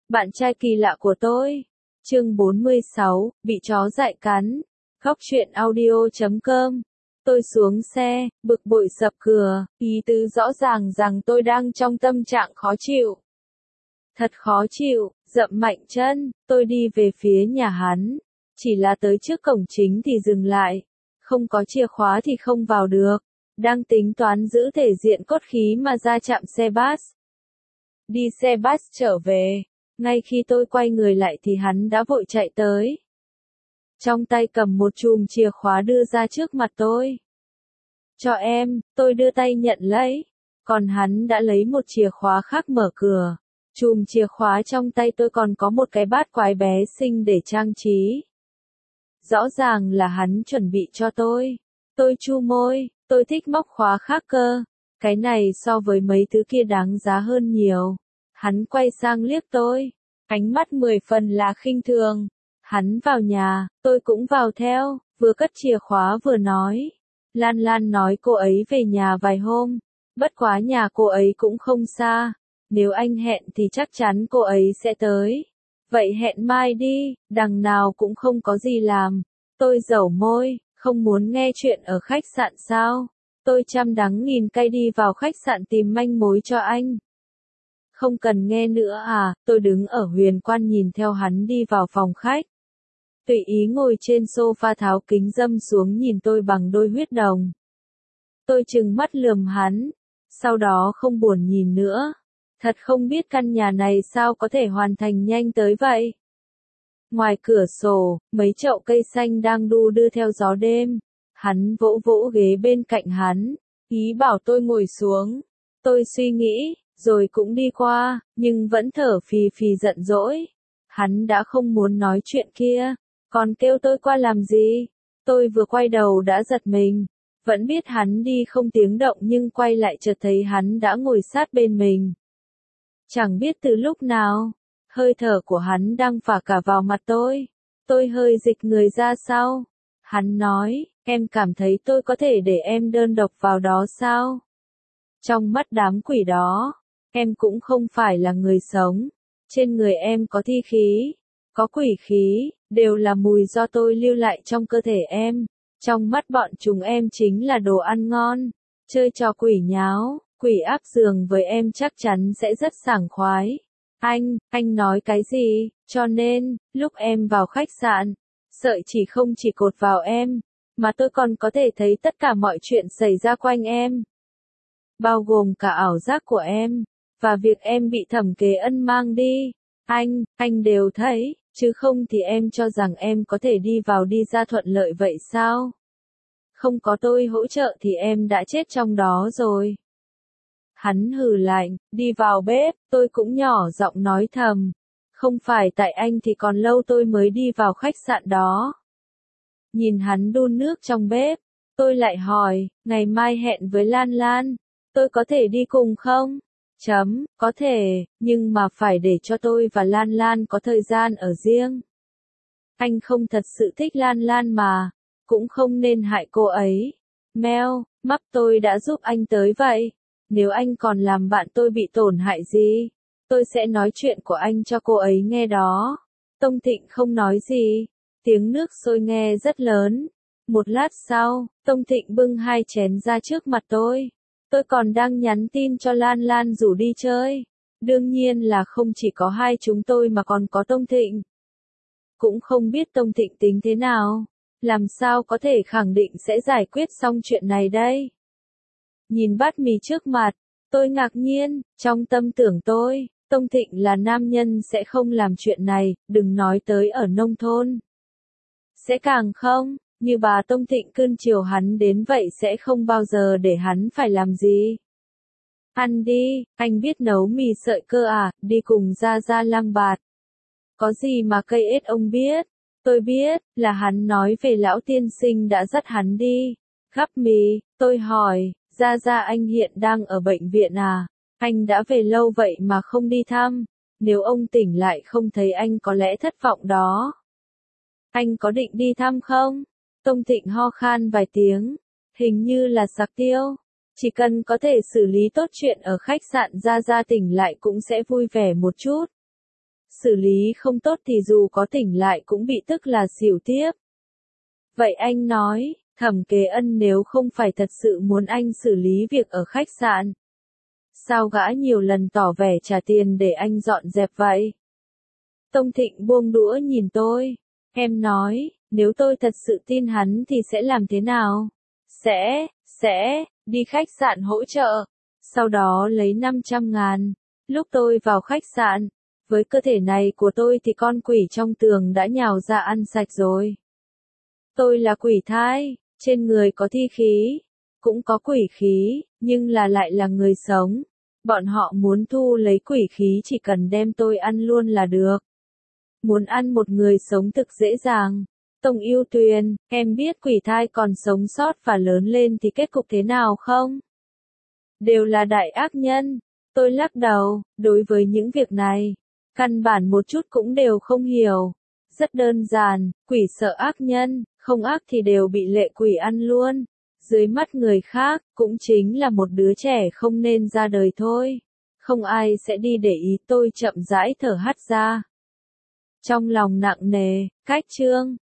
Bạn trai kỳ lạ của tôi. Chương 46, bị chó dại cắn. Góc truyện audio.com. Tôi xuống xe, bực bội sập cửa, ý tứ rõ ràng rằng tôi đang trong tâm trạng khó chịu. Thật khó chịu, dậm mạnh chân, tôi đi về phía nhà hắn. Chỉ là tới trước cổng chính thì dừng lại. Không có chìa khóa thì không vào được. Đang tính toán giữ thể diện cốt khí mà ra trạm xe bus. Đi xe bus trở về. Ngay khi tôi quay người lại thì hắn đã vội chạy tới. Trong tay cầm một chùm chìa khóa đưa ra trước mặt tôi. Cho em, tôi đưa tay nhận lấy. Còn hắn đã lấy một chìa khóa khác mở cửa. Chùm chìa khóa trong tay tôi còn có một cái bát quái bé xinh để trang trí. Rõ ràng là hắn chuẩn bị cho tôi. Tôi chu môi, tôi thích móc khóa khác cơ. Cái này so với mấy thứ kia đáng giá hơn nhiều. Hắn quay sang liếc tôi. Ánh mắt 10 phần là khinh thường. Hắn vào nhà, tôi cũng vào theo, vừa cất chìa khóa vừa nói. Lan Lan nói cô ấy về nhà vài hôm. Bất quá nhà cô ấy cũng không xa. Nếu anh hẹn thì chắc chắn cô ấy sẽ tới. Vậy hẹn mai đi, đằng nào cũng không có gì làm. Tôi dẩu môi, không muốn nghe chuyện ở khách sạn sao. Tôi trăm đắng nghìn cay đi vào khách sạn tìm manh mối cho anh. Không cần nghe nữa à, tôi đứng ở huyền quan nhìn theo hắn đi vào phòng khách. Tùy ý ngồi trên sofa tháo kính râm xuống nhìn tôi bằng đôi huyết đồng. Tôi trừng mắt lườm hắn, sau đó không buồn nhìn nữa. Thật không biết căn nhà này sao có thể hoàn thành nhanh tới vậy. Ngoài cửa sổ, mấy chậu cây xanh đang đu đưa theo gió đêm. Hắn vỗ vỗ ghế bên cạnh hắn, ý bảo tôi ngồi xuống. Tôi suy nghĩ, rồi cũng đi qua, nhưng vẫn thở phì phì giận dỗi. Hắn đã không muốn nói chuyện kia, còn kêu tôi qua làm gì? Tôi vừa quay đầu đã giật mình. Vẫn biết hắn đi không tiếng động nhưng quay lại chợt thấy hắn đã ngồi sát bên mình. Chẳng biết từ lúc nào, hơi thở của hắn đang phả cả vào mặt tôi. Tôi hơi dịch người ra sau. Hắn nói, em cảm thấy tôi có thể để em đơn độc vào đó sao? Trong mắt đám quỷ đó, em cũng không phải là người sống. Trên người em có thi khí, có quỷ khí, đều là mùi do tôi lưu lại trong cơ thể em. Trong mắt bọn chúng em chính là đồ ăn ngon. Chơi trò quỷ nháo, quỷ áp giường với em chắc chắn sẽ rất sảng khoái. Anh nói cái gì? Cho nên, lúc em vào khách sạn, sợi chỉ không chỉ cột vào em, mà tôi còn có thể thấy tất cả mọi chuyện xảy ra quanh em. Bao gồm cả ảo giác của em, và việc em bị thẩm kế ân mang đi. Anh đều thấy, chứ không thì em cho rằng em có thể đi vào đi ra thuận lợi vậy sao? Không có tôi hỗ trợ thì em đã chết trong đó rồi. Hắn hừ lạnh, đi vào bếp, tôi cũng nhỏ giọng nói thầm. Không phải tại anh thì còn lâu tôi mới đi vào khách sạn đó. Nhìn hắn đun nước trong bếp, tôi lại hỏi, ngày mai hẹn với Lan Lan, tôi có thể đi cùng không? Có thể, nhưng mà phải để cho tôi và Lan Lan có thời gian ở riêng. Anh không thật sự thích Lan Lan mà, cũng không nên hại cô ấy. Meo, mắc tôi đã giúp anh tới vậy. Nếu anh còn làm bạn tôi bị tổn hại gì, tôi sẽ nói chuyện của anh cho cô ấy nghe đó. Tông Thịnh không nói gì, tiếng nước sôi nghe rất lớn. Một lát sau, Tông Thịnh bưng 2 chén ra trước mặt tôi. Tôi còn đang nhắn tin cho Lan Lan rủ đi chơi. Đương nhiên là không chỉ có hai chúng tôi mà còn có Tông Thịnh. Cũng không biết Tông Thịnh tính thế nào. Làm sao có thể khẳng định sẽ giải quyết xong chuyện này đây? Nhìn bát mì trước mặt, tôi ngạc nhiên, trong tâm tưởng tôi, Tông Thịnh là nam nhân sẽ không làm chuyện này, đừng nói tới ở nông thôn. Sẽ càng không, như bà Tông Thịnh cưng chiều hắn đến vậy sẽ không bao giờ để hắn phải làm gì. Ăn đi, anh biết nấu mì sợi cơ à, đi cùng ra ra Lăng Bạt. Có gì mà cây ết ông biết? Tôi biết, là hắn nói về lão tiên sinh đã dắt hắn đi. Gắp mì, tôi hỏi, ra anh hiện đang ở bệnh viện à? Anh đã về lâu vậy mà không đi thăm. Nếu ông tỉnh lại không thấy anh có lẽ thất vọng đó. Anh có định đi thăm không? Tông Thịnh ho khan vài tiếng. Hình như là sặc tiêu. Chỉ cần có thể xử lý tốt chuyện ở khách sạn ra tỉnh lại cũng sẽ vui vẻ một chút. xử lý không tốt thì dù có tỉnh lại cũng bị tức là xỉu tiếp. Vậy anh nói, Thẩm Kế Ân nếu không phải thật sự muốn anh xử lý việc ở khách sạn, sao gã nhiều lần tỏ vẻ trả tiền để anh dọn dẹp vậy? Tông Thịnh buông đũa nhìn tôi. Em nói, nếu tôi thật sự tin hắn thì sẽ làm thế nào? Sẽ, đi khách sạn hỗ trợ. Sau đó lấy 500.000. Lúc tôi vào khách sạn, với cơ thể này của tôi thì con quỷ trong tường đã nhào ra ăn sạch rồi. Tôi là quỷ thai, trên người có thi khí, cũng có quỷ khí, nhưng lại là người sống. Bọn họ muốn thu lấy quỷ khí chỉ cần đem tôi ăn luôn là được. Muốn ăn một người sống thực dễ dàng. Tông Yêu Tuyền, em biết quỷ thai còn sống sót và lớn lên thì kết cục thế nào không? Đều là đại ác nhân. Tôi lắc đầu, đối với những việc này, căn bản một chút cũng đều không hiểu. Rất đơn giản, quỷ sợ ác nhân, không ác thì đều bị lệ quỷ ăn luôn. Dưới mắt người khác, cũng chính là một đứa trẻ không nên ra đời thôi. Không ai sẽ đi để ý. Tôi chậm rãi thở hắt ra. Trong lòng nặng nề, cách chương.